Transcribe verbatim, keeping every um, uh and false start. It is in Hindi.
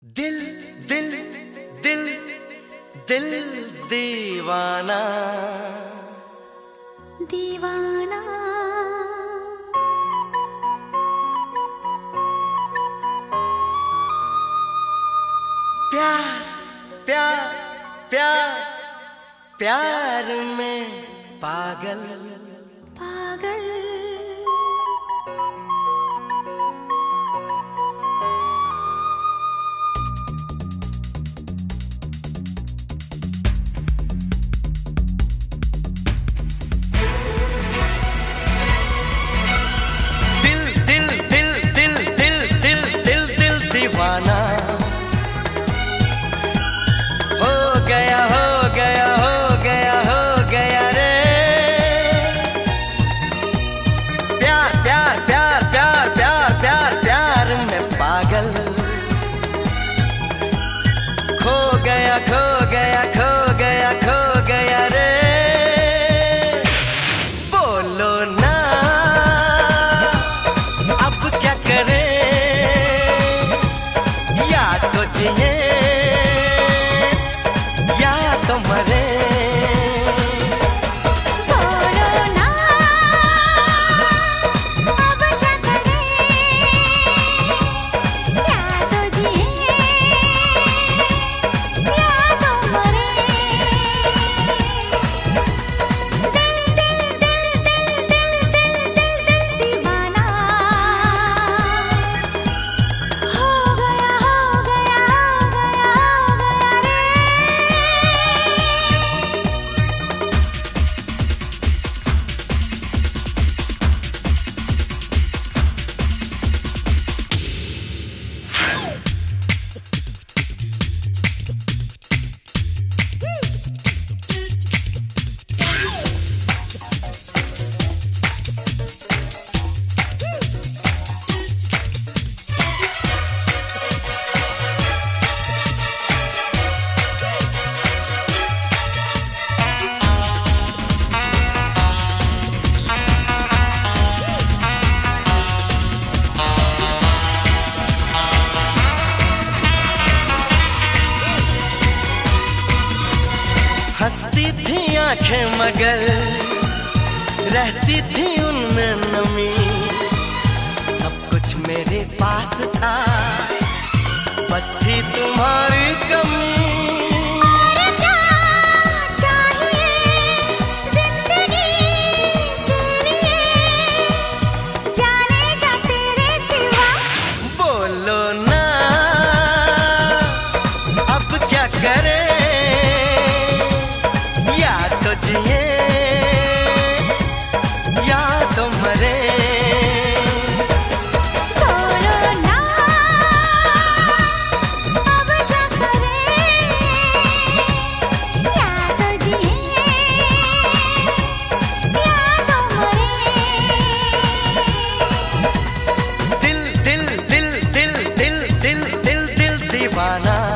दिल दिल दिल दिल दीवाना दीवाना प्यार प्यार प्यार प्यार में पागल पागल दिल दिल दिल दिल दिल दिल दिल दिल दीवाना हो गया हो गया हो गया हो गया रे। प्यार प्यार प्यार प्यार प्यार प्यार प्यार में पागल खो गया खो गया खो गया खो गया रे। बोलो ना अब क्या करें, या तो जिए या तो मरे। बोलो ना अब क्या करें, या तो जिए या तो मरे। दिल दिल दिल दिल दिल दिल दिल दिल दीवाना हो गया हो गया हो गया हो गया रे। हंसती थी आंखें मगर रहती थी उनमें नमी। सब कुछ मेरे पास था, बस थी तुम्हारी कमी। और क्या चाहिए जिंदगी के लिए, जाने जा तेरे सिवा। बोलो ना अब क्या करें, या तो जिए या तो मरे। बोलो ना अब क्या करें, या तो जिए या तो मरे। दिल दिल दिल दिल दिल दिल दिल दिल दीवाना